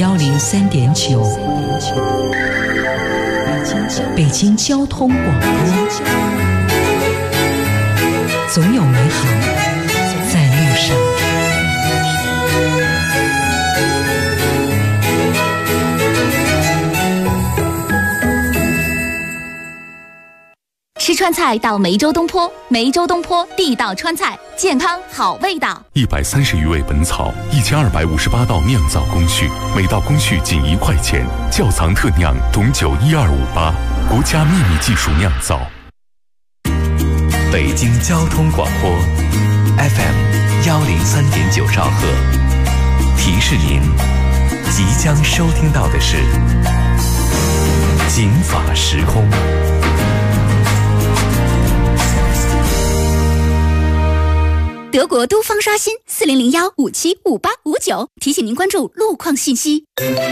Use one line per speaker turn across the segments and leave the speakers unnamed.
103.9，北京交通广播，总有美好在路上。
吃川菜到梅州东坡，梅州东坡地道川菜，健康好味道。
130余味本草，1258道酿造工序，每道工序仅1块钱。窖藏特酿董酒12588，国家秘密技术酿造。
北京交通广播 FM 103.9兆赫，提示您即将收听到的是警法时空。
德国都方刷新4001575859，提醒您关注路况信息。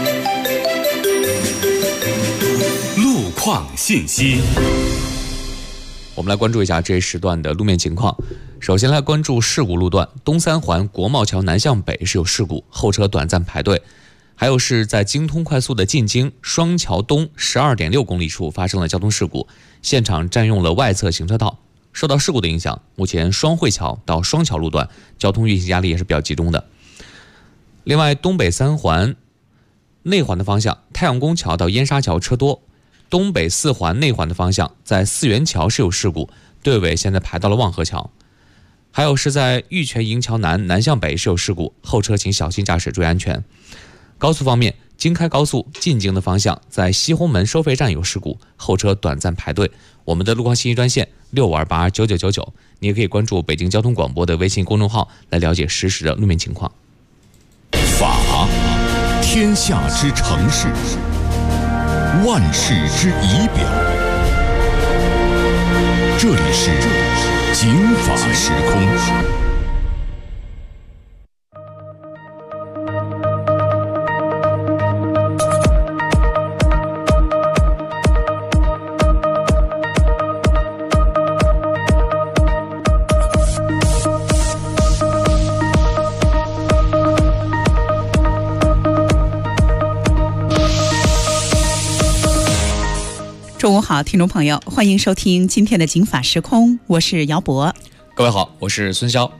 路况信息，
我们来关注一下这一时段的路面情况。首先来关注事故路段，东三环国贸桥南向北是有事故，后车短暂排队。还有是在京通快速的进京双桥东12.6公里处发生了交通事故，现场占用了外侧行车道。受到事故的影响，目前双汇桥到双桥路段交通运行压力也是比较集中的。另外，东北三环内环的方向，太阳宫桥到燕莎桥车多；东北四环内环的方向，在四元桥是有事故，队尾现在排到了望河桥。还有是在玉泉营桥南向北是有事故，后车请小心驾驶，注意安全。高速方面，京开高速进京的方向，在西红门收费站有事故，后车短暂排队。我们的路况信息专线65289999，你也可以关注北京交通广播的微信公众号来了解实时的路面情况。
法，天下之城市，万世之仪表。这里是警法时空。
中午好，听众朋友，欢迎收听今天的警法时空，我是姚博。
各位好，我是孙潇。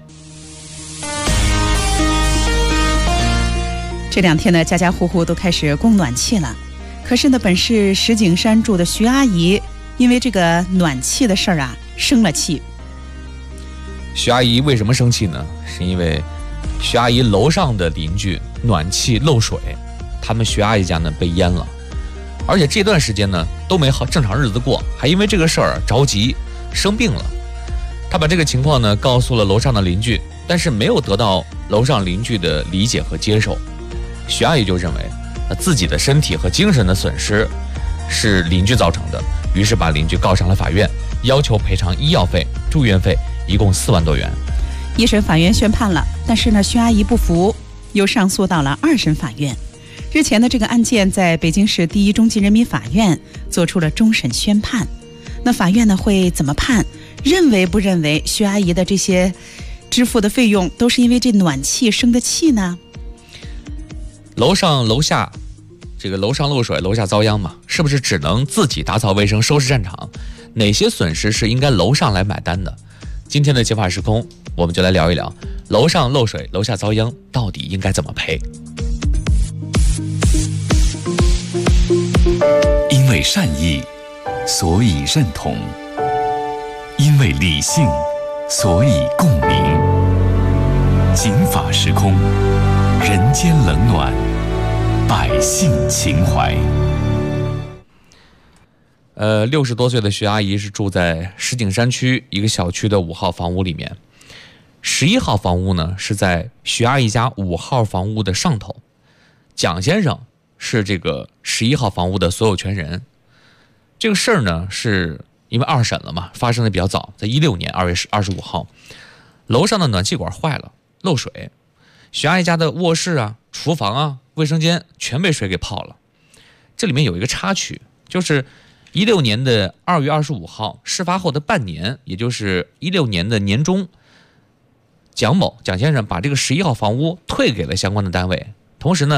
这两天呢，家家户户都开始供暖气了。可是呢，本市石景山住的徐阿姨，因为这个暖气的事儿啊，生了气。
徐阿姨为什么生气呢？是因为徐阿姨楼上的邻居暖气漏水，他们徐阿姨家呢被淹了。而且这段时间呢都没好正常日子过，还因为这个事儿着急生病了。他把这个情况呢告诉了楼上的邻居，但是没有得到楼上邻居的理解和接受。徐阿姨就认为自己的身体和精神的损失是邻居造成的，于是把邻居告上了法院，要求赔偿医药费、住院费，一共4万多元。
一审法院宣判了，但是呢，徐阿姨不服，又上诉到了2审法院。日前的这个案件在北京市第一中级人民法院做出了终审宣判。那法院呢会怎么判？认为不认为徐阿姨的这些支付的费用都是因为这暖气生的气呢？
楼上楼下，这个楼上漏水，楼下遭殃嘛，是不是只能自己打扫卫生、收拾战场？哪些损失是应该楼上来买单的？今天的警法时空，我们就来聊一聊楼上漏水、楼下遭殃到底应该怎么赔。
因为善意，所以认同；因为理性，所以共鸣。警法时空，人间冷暖，百姓情怀。
60多岁的徐阿姨是住在石景山区一个小区的5号房屋里面。11号房屋呢是在徐阿姨家5号房屋的上头。蒋先生是这个11号房屋的所有权人。这个事儿呢是因为2审了嘛，发生的比较早，在16年2月25号，楼上的暖气管坏了，漏水，徐阿姨家的卧室啊、厨房啊、卫生间全被水给泡了。这里面有一个插曲，就是16年的2月25号，事发后的半年，也就是16年的年中，蒋先生把这个11号房屋退给了相关的单位，同时呢，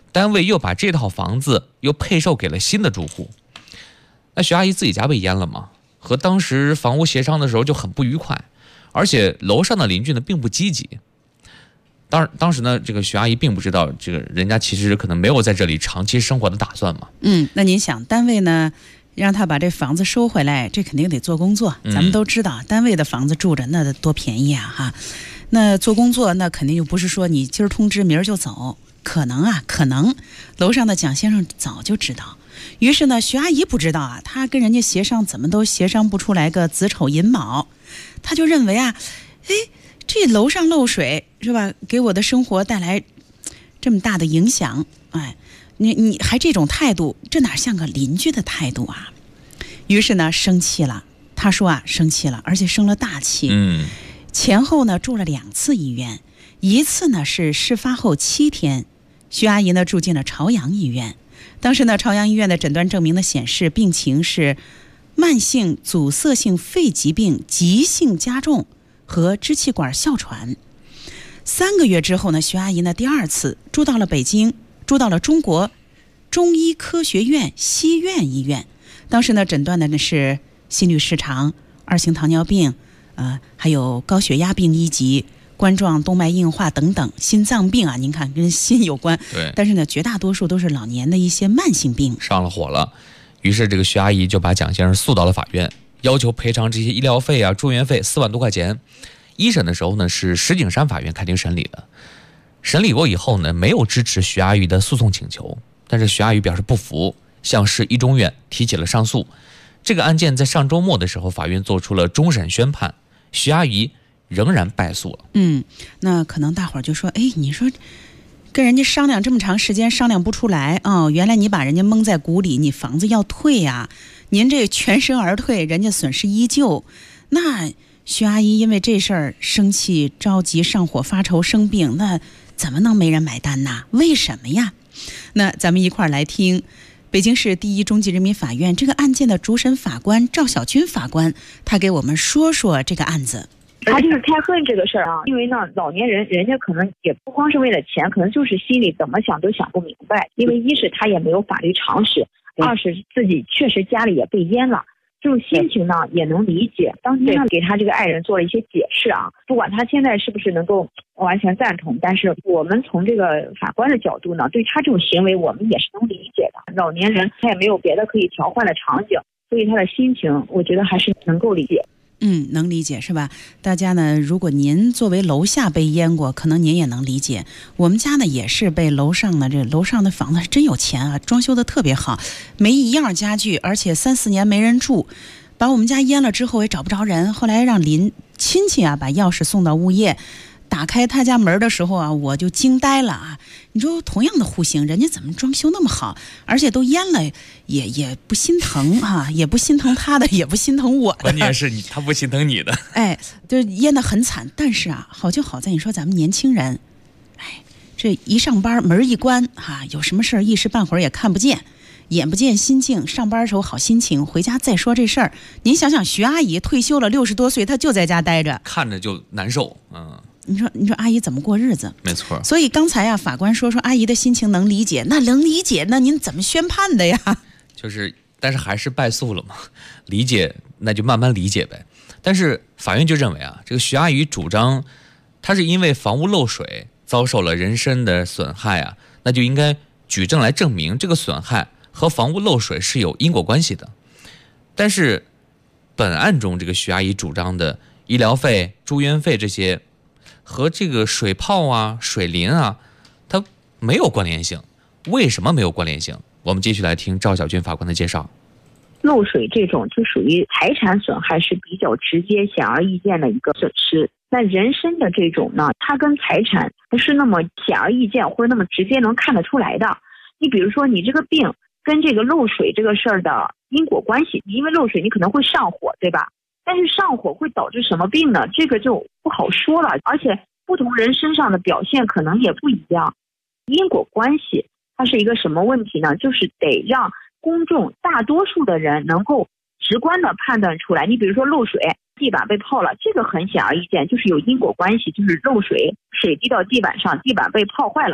单位又把这套房子又配售给了新的住户。那徐阿姨自己家被淹了嘛，和当时房屋协商的时候就很不愉快，而且楼上的邻居呢并不积极。当时呢，这个徐阿姨并不知道，这个人家其实可能没有在这里长期生活的打算嘛。
那您想，单位呢让他把这房子收回来，这肯定得做工作。咱们都知道，单位的房子住着那多便宜啊哈。那做工作那肯定就不是说你今儿通知明儿就走，可能楼上的蒋先生早就知道。于是呢，徐阿姨不知道啊，她跟人家协商怎么都协商不出来个子丑寅卯，她就认为啊，这楼上漏水是吧，给我的生活带来这么大的影响，你还这种态度，这哪像个邻居的态度啊？于是呢，生气了。她说啊，生气了，而且生了大气。前后呢住了2次医院，一次呢是事发后7天，徐阿姨呢住进了朝阳医院。当时呢，朝阳医院的诊断证明呢显示病情是慢性阻塞性肺疾病急性加重和支气管哮喘。3个月之后呢，徐阿姨呢第2次住到了北京，住到了中国中医科学院西苑医院。当时呢诊断的是心律失常、2型糖尿病，还有高血压病1级、冠状动脉硬化等等心脏病啊，您看跟心有关。
对，
但是呢，绝大多数都是老年的一些慢性病。
上了火了，于是这个徐阿姨就把蒋先生诉到了法院，要求赔偿这些医疗费啊、住院费4万多块钱。一审的时候呢，是石景山法院开庭审理的。审理过以后呢，没有支持徐阿姨的诉讼请求，但是徐阿姨表示不服，向市一中院提起了上诉。这个案件在上周末的时候，法院做出了终审宣判，徐阿姨仍然败诉了。
那可能大伙儿就说，你说跟人家商量这么长时间商量不出来哦，原来你把人家蒙在鼓里，你房子要退呀，您这全身而退，人家损失依旧。那徐阿姨因为这事儿生气、着急、上火、发愁、生病，那怎么能没人买单呢？为什么呀？那咱们一块儿来听北京市第一中级人民法院这个案件的主审法官赵小军法官，他给我们说说这个案子。
他就是太恨这个事儿啊，因为呢，老年人人家可能也不光是为了钱，可能就是心里怎么想都想不明白。因为一是他也没有法律常识，二是自己确实家里也被淹了，这种心情呢也能理解。当天呢给他这个爱人做了一些解释啊，不管他现在是不是能够完全赞同，但是我们从这个法官的角度呢，对他这种行为我们也是能理解的。老年人他也没有别的可以调换的场景，所以他的心情我觉得还是能够理解。
能理解是吧？大家呢，如果您作为楼下被淹过，可能您也能理解。我们家呢也是被楼上的房子是真有钱啊，装修的特别好，没一样家具，而且3、4年没人住，把我们家淹了之后也找不着人，后来让亲戚啊把钥匙送到物业。打开他家门的时候啊，我就惊呆了啊！你说同样的户型，人家怎么装修那么好，而且都淹了，也不心疼啊，也不心疼他的，也不心疼我的。
关键是他不心疼你的。
就淹得很惨。但是啊，好就好在你说咱们年轻人，这一上班门一关有什么事儿一时半会儿也看不见。眼不见心静，上班时候好心情，回家再说这事儿。您想想，徐阿姨退休了，60多岁，她就在家待着，
看着就难受。
你说阿姨怎么过日子？
没错。
所以刚才法官说阿姨的心情能理解，那能理解，那您怎么宣判的呀？
但是还是败诉了嘛，理解那就慢慢理解呗。但是法院就认为这个徐阿姨主张，她是因为房屋漏水遭受了人身的损害那就应该举证来证明这个损害和房屋漏水是有因果关系的。但是本案中这个徐阿姨主张的医疗费、住院费这些和这个水泡水淋它没有关联性。为什么没有关联性？我们继续来听赵小军法官的介绍。
漏水这种就属于财产损害，是比较直接显而易见的一个损失。那人身的这种呢，它跟财产不是那么显而易见或者那么直接能看得出来的。你比如说你这个病跟这个漏水这个事儿的因果关系，因为漏水你可能会上火，对吧？但是上火会导致什么病呢？这个就不好说了，而且不同人身上的表现可能也不一样。因果关系它是一个什么问题呢？就是得让公众大多数的人能够直观的判断出来。你比如说漏水，地板被泡了，这个很显而易见，就是有因果关系，就是漏水，水滴到地板上，地板被泡坏了，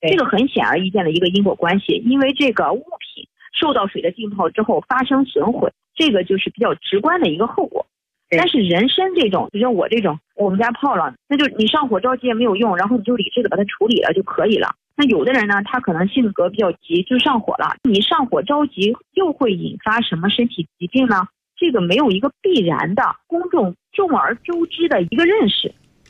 这个很显而易见的一个因果关系，因为这个物品受到水的浸泡之后发生损毁，这个就是比较直观的一个后果。但是人参这种，就像我这种，我们家泡了，那就你上火着急也没有用，然后你就理智的把它处理了就可以了。那有的人呢，他可能性格比较急，就上火了，你上火着急又会引发什么身体疾病呢？这个没有一个必然的公众众而周知的一个认识。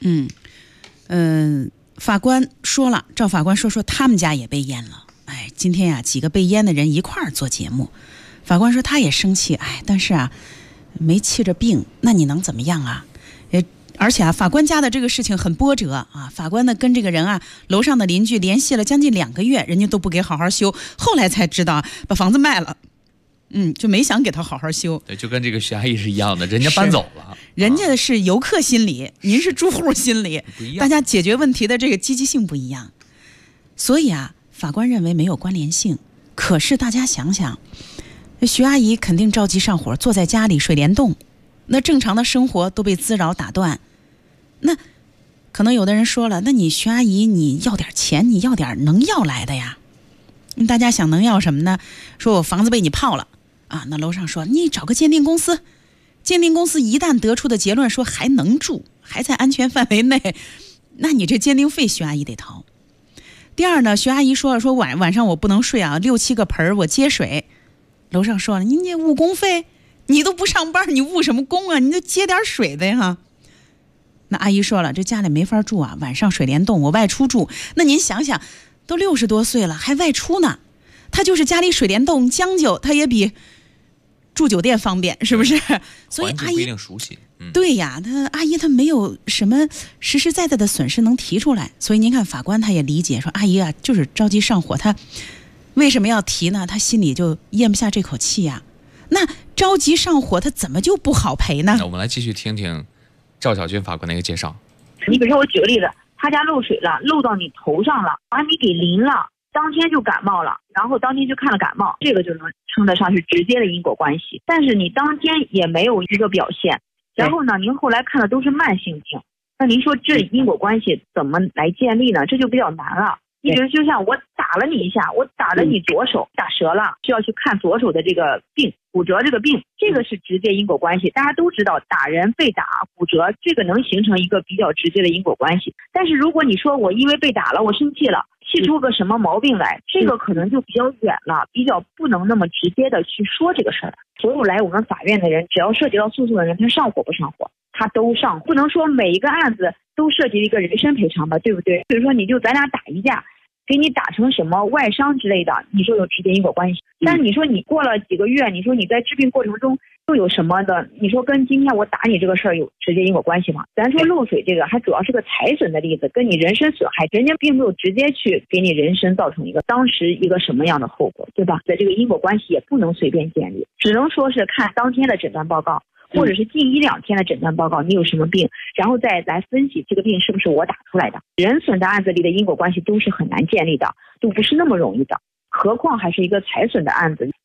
法官说了，赵法官说他们家也被淹了。哎，今天几个被淹的人一块儿做节目，法官说他也生气，但是没气着病，那你能怎么样啊？而且法官家的这个事情很波折啊。法官呢跟这个人楼上的邻居联系了将近2个月，人家都不给好好修，后来才知道把房子卖了。就没想给他好好修。
对，就跟这个徐阿姨是一样的，人家搬走了，
人家是游客心理，您是住户心理，
不一样，
大家解决问题的这个积极性不一样。所以法官认为没有关联性。可是大家想想，徐阿姨肯定着急上火，坐在家里水帘洞，那正常的生活都被滋扰打断。那可能有的人说了，那你徐阿姨你要点钱，你要点能要来的呀。大家想能要什么呢？说我房子被你泡了那楼上说你找个鉴定公司，鉴定公司一旦得出的结论说还能住，还在安全范围内，那你这鉴定费徐阿姨得掏。第二呢，徐阿姨说晚上我不能睡6、7个盆我接水，楼上说了你误工费，你都不上班，你误什么工啊？你就接点水呗哈。那阿姨说了，这家里没法住晚上水帘洞，我外出住。那您想想，都60多岁了还外出呢，他就是家里水帘洞将就，他也比住酒店方便，是不是？所以阿姨不
一定熟悉。
对呀，阿姨她没有什么实实在在的损失能提出来，所以您看法官他也理解说，阿姨就是着急上火，她为什么要提呢？她心里就咽不下这口气呀。那着急上火，她怎么就不好赔呢？
那我们来继续听听赵小军法官的一个介绍。
你比如说我举个例子，他家漏水了，漏到你头上了，把你给淋了，当天就感冒了，然后当天就看了感冒，这个就能称得上是直接的因果关系。但是你当天也没有一个表现，然后呢，您后来看的都是慢性病，那您说这因果关系怎么来建立呢？这就比较难了。你比如就像我打了你一下，我打了你左手打折了，需要去看左手的这个病，骨折这个病，这个是直接因果关系。大家都知道打人被打骨折，这个能形成一个比较直接的因果关系。但是如果你说我因为被打了，我生气了，气出个什么毛病来，这个可能就比较远了，比较不能那么直接的去说这个事儿。所有来我们法院的人，只要涉及到诉讼的人，他上火不上火，他都上，不能说每一个案子都涉及一个人身赔偿的，对不对？比如说你就咱俩打一架，给你打成什么外伤之类的，你说有直接因果关系。但是你说你过了几个月，你说你在治病过程中又有什么的，你说跟今天我打你这个事儿有直接因果关系吗？咱说漏水这个还主要是个财损的例子，跟你人身损害，人家并没有直接去给你人身造成一个当时一个什么样的后果，对吧？在这个因果关系也不能随便建立，只能说是看当天的诊断报告，或者是近1、2天的诊断报告，你有什么病，然后再来分析这个病是不是我打出来的。人损的案子里的因果关系都是很难建立的，都不是那么容易的，何况还是一个财损的案子。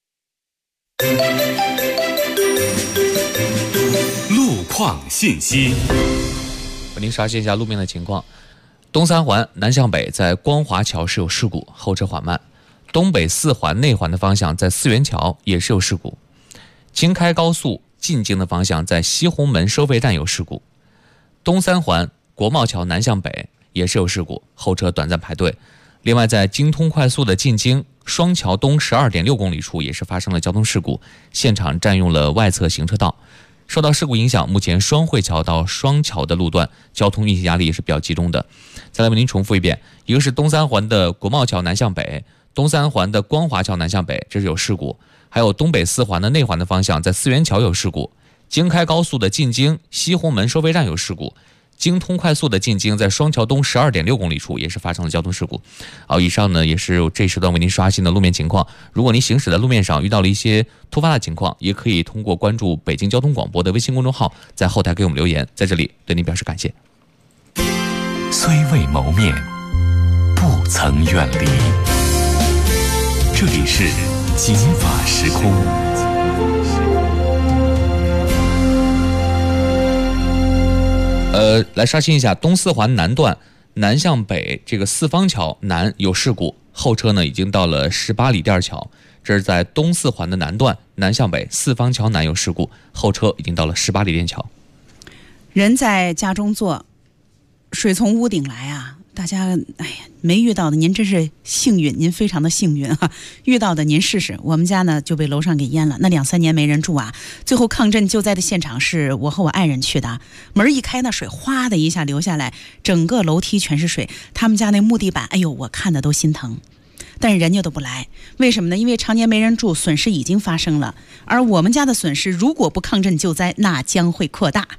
路况信息，
为您刷新一下路面的情况。东三环南向北在光华桥是有事故，后车缓慢。东北4环内环的方向在四元桥也是有事故。京开高速进京的方向在西红门收费站有事故。东三环国贸桥南向北也是有事故，后车短暂排队。另外在京通快速的进京双桥东12.6公里处也是发生了交通事故，现场占用了外侧行车道。受到事故影响，目前双汇桥到双桥的路段交通运行压力也是比较集中的。再来为您重复一遍，一个是东三环的国贸桥南向北，东三环的光华桥南向北，这是有事故。还有东北4环的内环的方向在四元桥有事故，京开高速的进京西红门收费站有事故，京通快速的进京在双桥东12.6公里处也是发生了交通事故。好，以上呢也是这时段为您刷新的路面情况。如果您行驶在路面上遇到了一些突发的情况，也可以通过关注北京交通广播的微信公众号，在后台给我们留言，在这里对您表示感谢。
虽未谋面，不曾远离。这里是警法时空。来刷新一下东四环南段
南向北这个四方桥南有事故，后车呢已经到了18里店桥。这是在东四环的南段，南向北四方桥南有事故，后车已经到了18里店桥。
人在家中坐，水从屋顶来啊！大家没遇到的您真是幸运，您非常的幸运啊！遇到的您试试。我们家呢就被楼上给淹了，那2-3年没人住啊。最后抗震救灾的现场是我和我爱人去的，门一开，那水哗的一下流下来，整个楼梯全是水。他们家那木地板，哎呦，我看的都心疼。但是人家都不来，为什么呢？因为常年没人住，损失已经发生了。而我们家的损失，如果不抗震救灾，那将会扩大。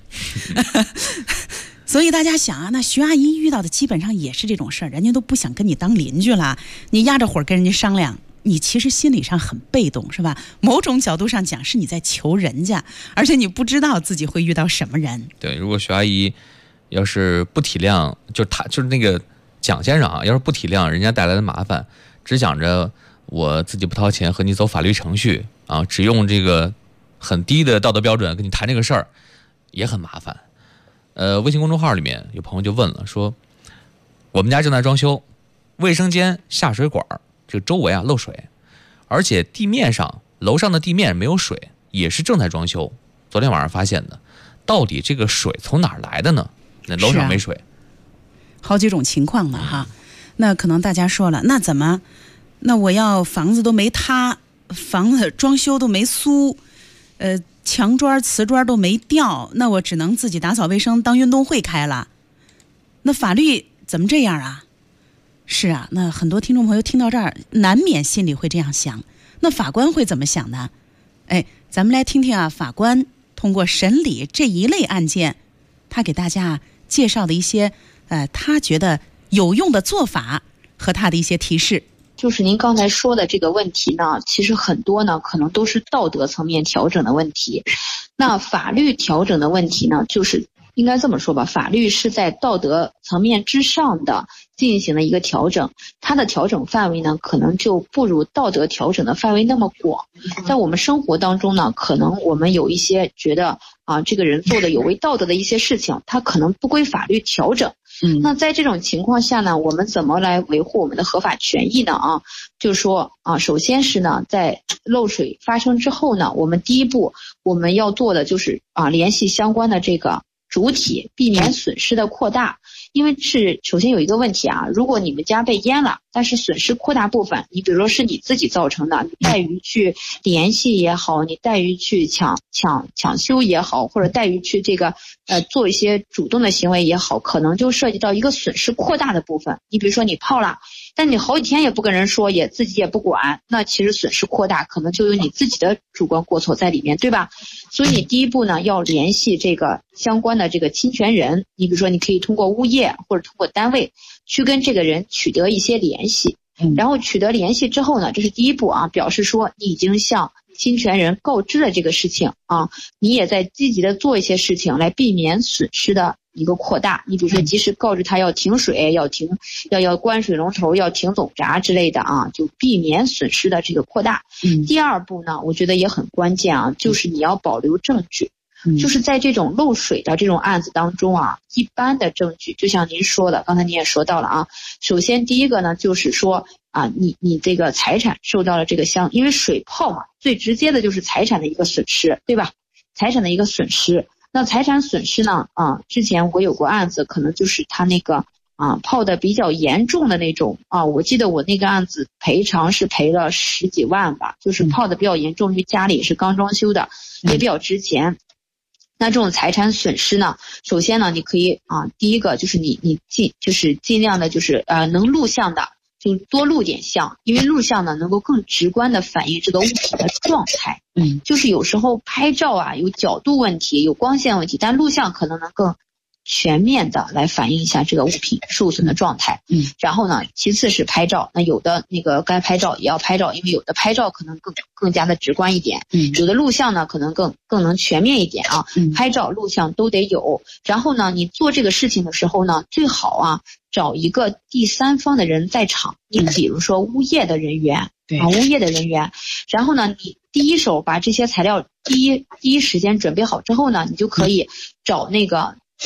所以大家想啊，那徐阿姨遇到的基本上也是这种事儿，人家都不想跟你当邻居了，你压着火跟人家商量，你其实心理上很被动，是吧？某种角度上讲，是你在求人家，而且你不知道自己会遇到什么人。
对，如果徐阿姨要是不体谅，就是那个蒋先生啊，要是不体谅人家带来的麻烦，只想着我自己不掏钱和你走法律程序啊，只用这个很低的道德标准跟你谈这个事儿，也很麻烦。微信公众号里面有朋友就问了，说我们家正在装修，卫生间下水管这个周围啊漏水，而且地面上楼上的地面没有水，也是正在装修，昨天晚上发现的，到底这个水从哪儿来的呢？那楼上没水，
好几种情况了哈。那可能大家说了，那怎么？那我要房子都没塌，房子装修都没酥，墙砖瓷砖都没掉，那我只能自己打扫卫生当运动会开了。那法律怎么这样啊？是啊，那很多听众朋友听到这儿难免心里会这样想，那法官会怎么想呢？咱们来听听啊，法官通过审理这一类案件，他给大家介绍的一些他觉得有用的做法和他的一些提示。
就是您刚才说的这个问题呢，其实很多呢可能都是道德层面调整的问题。那法律调整的问题呢，就是应该这么说吧，法律是在道德层面之上的进行了一个调整，它的调整范围呢可能就不如道德调整的范围那么广。在我们生活当中呢，可能我们有一些觉得这个人做的有违道德的一些事情，它可能不归法律调整。那在这种情况下呢，我们怎么来维护我们的合法权益呢？就是说首先是呢，在漏水发生之后呢，我们第一步我们要做的就是联系相关的这个主体，避免损失的扩大。因为是首先有一个问题如果你们家被淹了，但是损失扩大部分，你比如说是你自己造成的，你怠于去联系也好，你怠于去抢修也好，或者怠于去这个做一些主动的行为也好，可能就涉及到一个损失扩大的部分。你比如说你泡了，但你好几天也不跟人说，自己也不管，那其实损失扩大，可能就有你自己的主观过错在里面，对吧？所以你第一步呢，要联系这个相关的这个侵权人，你比如说你可以通过物业或者通过单位去跟这个人取得一些联系，然后取得联系之后呢，这是第一步表示说你已经向侵权人告知了这个事情你也在积极的做一些事情来避免损失的一个扩大。你比如说及时告知他要停水，要关水龙头，要停总闸之类的就避免损失的这个扩大。第二步呢，我觉得也很关键就是你要保留证据。就是在这种漏水的这种案子当中一般的证据就像您说的，刚才您也说到了首先第一个呢，就是说你这个财产受到了这个因为水泡嘛，最直接的就是财产的一个损失，对吧？财产的一个损失。那财产损失呢之前我有过案子，可能就是他那个泡的比较严重的那种我记得我那个案子赔偿是赔了10几万吧，就是泡的比较严重，因为家里也是刚装修的，也比较值钱。那这种财产损失呢，首先呢，你可以第一个就是你尽量的就是能录像的就多录点像，因为录像呢能够更直观的反映这个物体的状态。就是有时候拍照有角度问题，有光线问题，但录像可能能更全面的来反映一下这个物品受损的状态。然后呢，其次是拍照，那有的那个该拍照也要拍照，因为有的拍照可能更加的直观一点，有的录像呢可能更能全面一点拍照录像都得有。然后呢，你做这个事情的时候呢，最好找一个第三方的人在场，你比如说物业的人员，物业的人员。然后呢，你第一手把这些材料第一时间准备好之后呢，你就可以找那个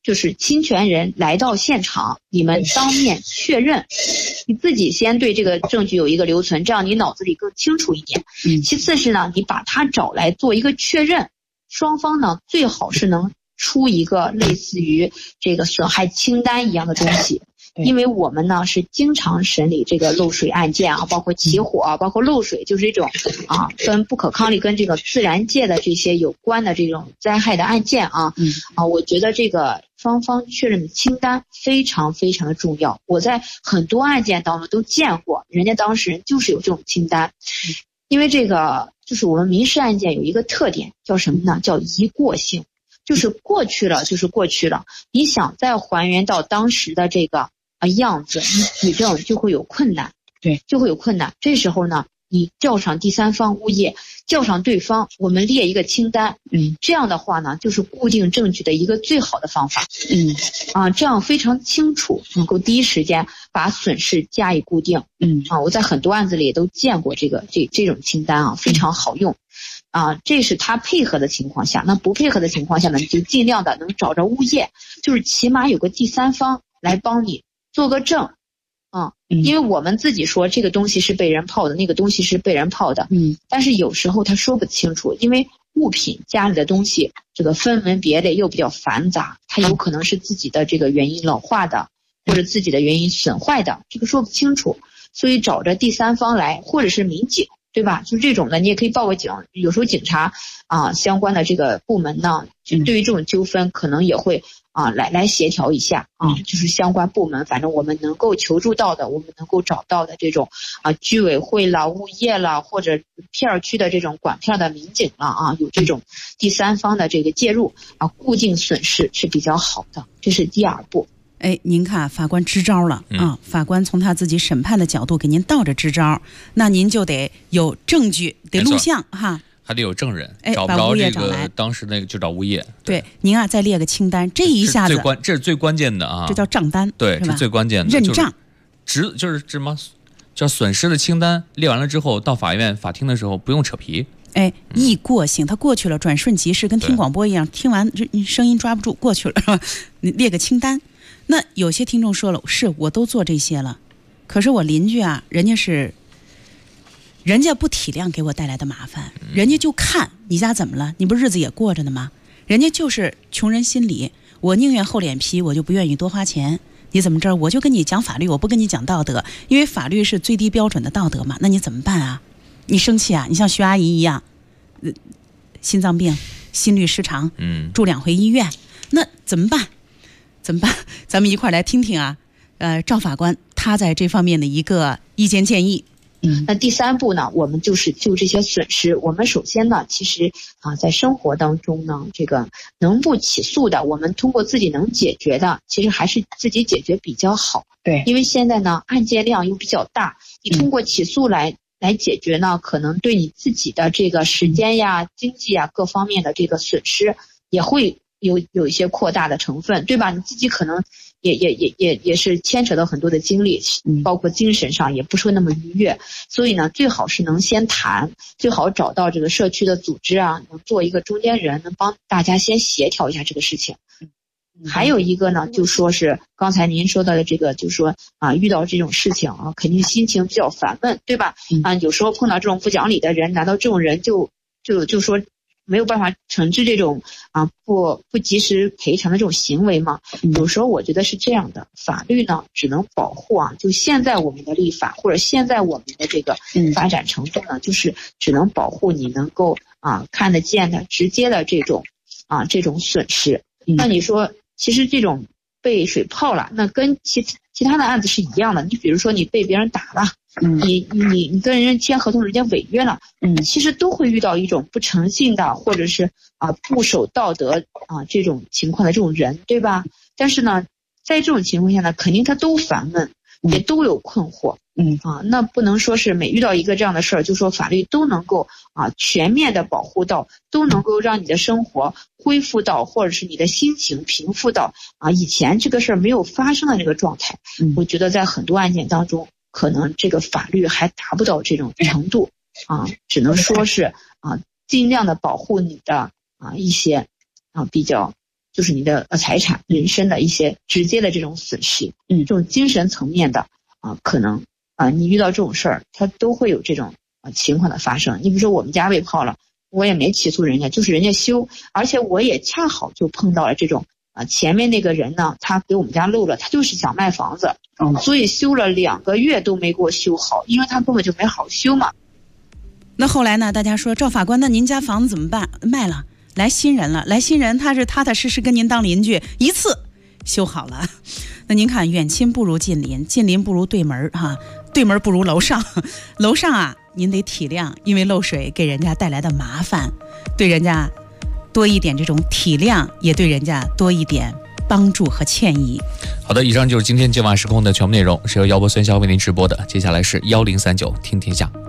就是侵权人来到现场，你们当面确认，你自己先对这个证据有一个留存，这样你脑子里更清楚一点。其次是呢，你把他找来做一个确认，双方呢最好是能出一个类似于这个损害清单一样的东西。因为我们呢是经常审理这个漏水案件啊，包括起火啊，包括漏水，就是这种跟不可抗力跟这个自然界的这些有关的这种灾害的案件啊。我觉得这个双方确认的清单非常非常的重要。我在很多案件当中都见过，人家当事人就是有这种清单。因为这个就是我们民事案件有一个特点叫什么呢？叫一过性，就是过去了就是过去了，你想再还原到当时的这个样子，你举证就会有困难，对，就会有困难。这时候呢，你叫上第三方物业，叫上对方，我们列一个清单，这样的话呢，就是固定证据的一个最好的方法，这样非常清楚，能够第一时间把损失加以固定，我在很多案子里也都见过这种清单啊，非常好用。这是他配合的情况下，那不配合的情况下呢，你就尽量的能找着物业，就是起码有个第三方来帮你做个证，因为我们自己说这个东西是被人泡的，那个东西是被人泡的，但是有时候他说不清楚，因为物品家里的东西这个分门别类又比较繁杂，它有可能是自己的这个原因老化的，或者自己的原因损坏的，这个说不清楚，所以找着第三方来，或者是民警，对吧？就这种的你也可以报个警，有时候警察相关的这个部门呢，就对于这种纠纷可能也会来协调一下就是相关部门，反正我们能够求助到的，我们能够找到的这种居委会啦、物业啦，或者片区的这种管片的民警了有这种第三方的这个介入固定损失是比较好的，这是第二步。
您看法官支招了法官从他自己审判的角度给您倒着支招，那您就得有证据，得录像哈。
还得有证人，找不着这个当时那个就找物业。对，
您再列个清单，这一下子
这是最关键的
这叫账单，
对，是最关键的
认账，
就是什么叫损失的清单列完了之后，到法庭的时候不用扯皮。
易过性，它过去了，转瞬即逝，跟听广播一样，听完声音抓不住，过去了，你列个清单。那有些听众说了，是我都做这些了，可是我邻居人家不体谅给我带来的麻烦，人家就看你家怎么了，你不日子也过着呢吗？人家就是穷人心理，我宁愿厚脸皮，我就不愿意多花钱。你怎么着？我就跟你讲法律，我不跟你讲道德，因为法律是最低标准的道德嘛。那你怎么办啊？你生气你像徐阿姨一样，心脏病、心律失常，住2回医院，那怎么办？咱们一块来听听赵法官他在这方面的一个意见建议。
那第三步呢，我们就是就这些损失，我们首先呢，其实在生活当中呢，这个能不起诉的，我们通过自己能解决的，其实还是自己解决比较好。对，因为现在呢案件量又比较大，你通过起诉来解决呢，可能对你自己的这个时间呀、经济呀各方面的这个损失也会有一些扩大的成分，对吧？你自己可能也是牵扯到很多的精力，包括精神上也不是那么愉悦，所以呢，最好是能先谈，最好找到这个社区的组织能做一个中间人，能帮大家先协调一下这个事情。还有一个呢，就说是刚才您说到的这个，就说遇到这种事情肯定心情比较烦闷，对吧？有时候碰到这种不讲理的人，难道这种人就说没有办法惩治这种不及时赔偿的这种行为吗？有时候我觉得是这样的，法律呢只能保护就现在我们的立法或者现在我们的这个发展程度呢，就是只能保护你能够看得见的直接的这种损失。那你说其实这种被水泡了，那跟其他的案子是一样的。你比如说你被别人打了，你跟人签合同，人家违约了，其实都会遇到一种不诚信的，或者是不守道德这种情况的这种人，对吧？但是呢，在这种情况下呢，肯定他都烦闷，也都有困惑，那不能说是每遇到一个这样的事儿，就说法律都能够全面的保护到，都能够让你的生活恢复到，或者是你的心情平复到以前这个事儿没有发生的这个状态。我觉得在很多案件当中，可能这个法律还达不到这种程度只能说是尽量的保护你的一些比较就是你的财产、人身的一些直接的这种损失。这种精神层面的可能你遇到这种事儿，它都会有这种情况的发生。你比如说我们家被泡了，我也没起诉人家，就是人家修，而且我也恰好就碰到了这种前面那个人呢，他给我们家漏了，他就是想卖房子，所以修了2个月都没给我修好，因为他根本就没好修嘛。
那后来呢？大家说赵法官，那您家房子怎么办？卖了，来新人了，来新人他是踏踏实实跟您当邻居，一次修好了。那您看，远亲不如近邻，近邻不如对门对门不如楼上，楼上您得体谅，因为漏水给人家带来的麻烦，对人家多一点这种体谅，也对人家多一点帮助和歉意。
好的，以上就是今天今晚时空的全部内容，是由姚博孙潇为您直播的。接下来是1039听天下。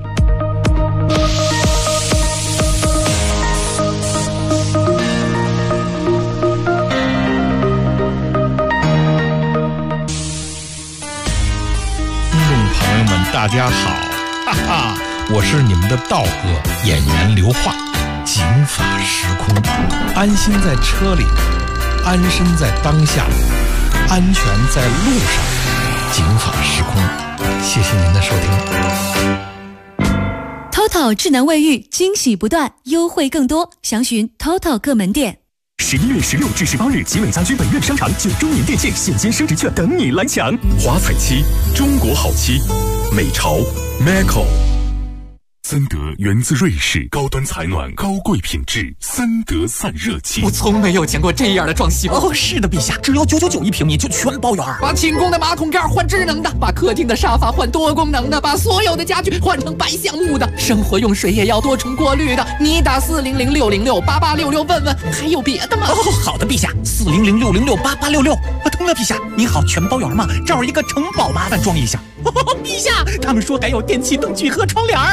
朋友们，大家好，哈哈，我是你们的道哥，演员刘化。警法时空，安心在车里，安身在当下，安全在路上。警法时空，谢谢您的收听。
TOTO 智能卫浴惊喜不断，优惠更多，详询 TOTO 各门店。
11月16至18日，奇美家居本院商场9周年店庆现金升值券等你来抢。
华彩漆，中国好漆，美潮 Maco。森德源自瑞士，高端采暖，高贵品质，森德散热漆。
我从没有见过这样的装修。
哦，是的，陛下，只要9991平米就全包圆。
把寝宫的马桶盖换智能的，把客厅的沙发换多功能的，把所有的家具换成白橡木的，生活用水也要多重过滤的。你打400-606-8866问问，还有别的吗？
哦，好的，陛下，400-606-8866。疼了，陛下，您好，全包圆吗？这儿一个城堡，麻烦装一下。陛下，他们说改有电器、灯具和窗帘。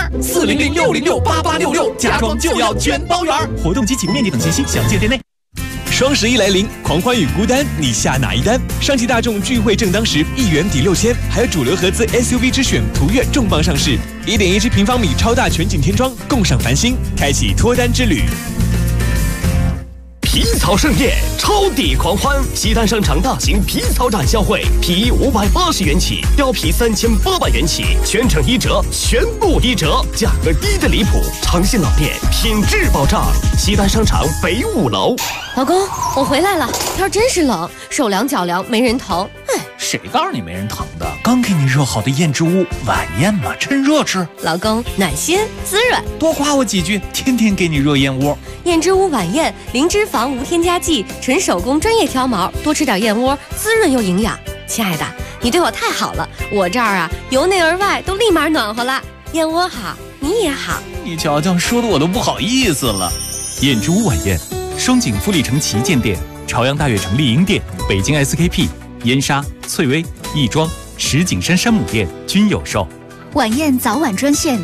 400-606-8866，家装就要全包圆。
活动及起步面积等信息详见店内。
双11来临，狂欢与孤单，你下哪一单？上汽大众聚会正当时，1元抵6000，还有主流合资 SUV 之选途岳重磅上市，1.17平方米超大全景天窗，共赏繁星，开启脱单之旅。
皮草盛宴，超抵狂欢！西单商场大型皮草展销会，皮衣580元起，貂皮3800元起，全程1折，全部1折，价格低得离谱。诚信老店，品质保障。西单商场北5楼。
老公，我回来了，天真是冷，手凉脚凉，没人疼。
谁告诉你没人疼的？刚给你热好的燕之屋晚宴嘛，趁热吃。
老公，暖心滋润，
多夸我几句，天天给你热燕窝。
燕之屋晚宴，零脂肪无添加剂，纯手工专业挑毛，多吃点燕窝，滋润又营养。亲爱的，你对我太好了，我这儿由内而外都立马暖和了。燕窝好，你也好。
你瞧瞧，说的我都不好意思了。燕之屋晚宴，双井富力城旗舰店、朝阳大悦城丽婴店、北京 SKP、燕莎、翠微、亦庄、石景山山姆店均有售。
晚宴早晚专线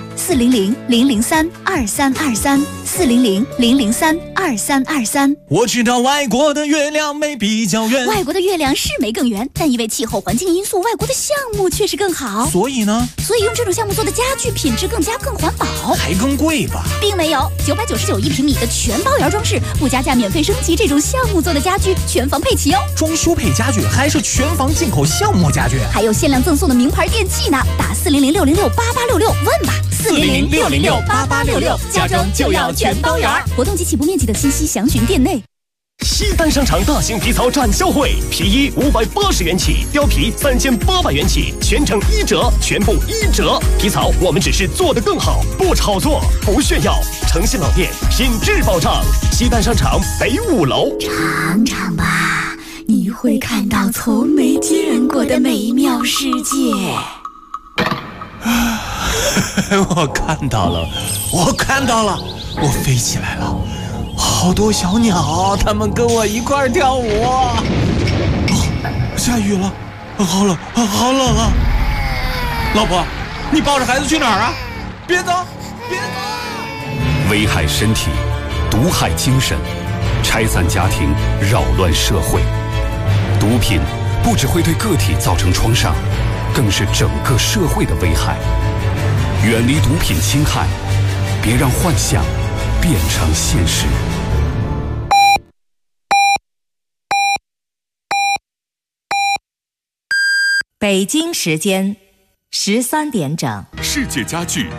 400-003-2323，400-003-2323。
我知道外国的月亮没比较圆，
外国的月亮是没更圆，但因为气候环境因素，外国的项目确实更好。
所以呢？
所以用这种项目做的家具品质更佳，更环保，
还更贵吧？
并没有，9991平米的全包圆装饰，附加价免费升级，这种项目做的家具全房配齐哦。
装修配家具还是全房进口橡木家具，
还有限量赠送的名牌电器呢。打400-606-8866问吧，400-606-8866，家装就要全包圆。活动及起步面积等信息详询店内。
西单商场大型皮草展销会，皮衣580元起，貂皮3800元起，全程1折，全部1折。皮草我们只是做得更好，不炒作，不炫耀。诚信老店，品质保障。西单商场北5楼。
尝尝吧，你会看到从没见过的美妙世界。
我看到了，我飞起来了，好多小鸟，它们跟我一块跳舞。下雨了，好冷啊！老婆，你抱着孩子去哪儿啊？别走！
危害身体，毒害精神，拆散家庭，扰乱社会。毒品不只会对个体造成创伤，更是整个社会的危害。远离毒品侵害，别让幻想变成现实。
北京时间13点整，
世界家具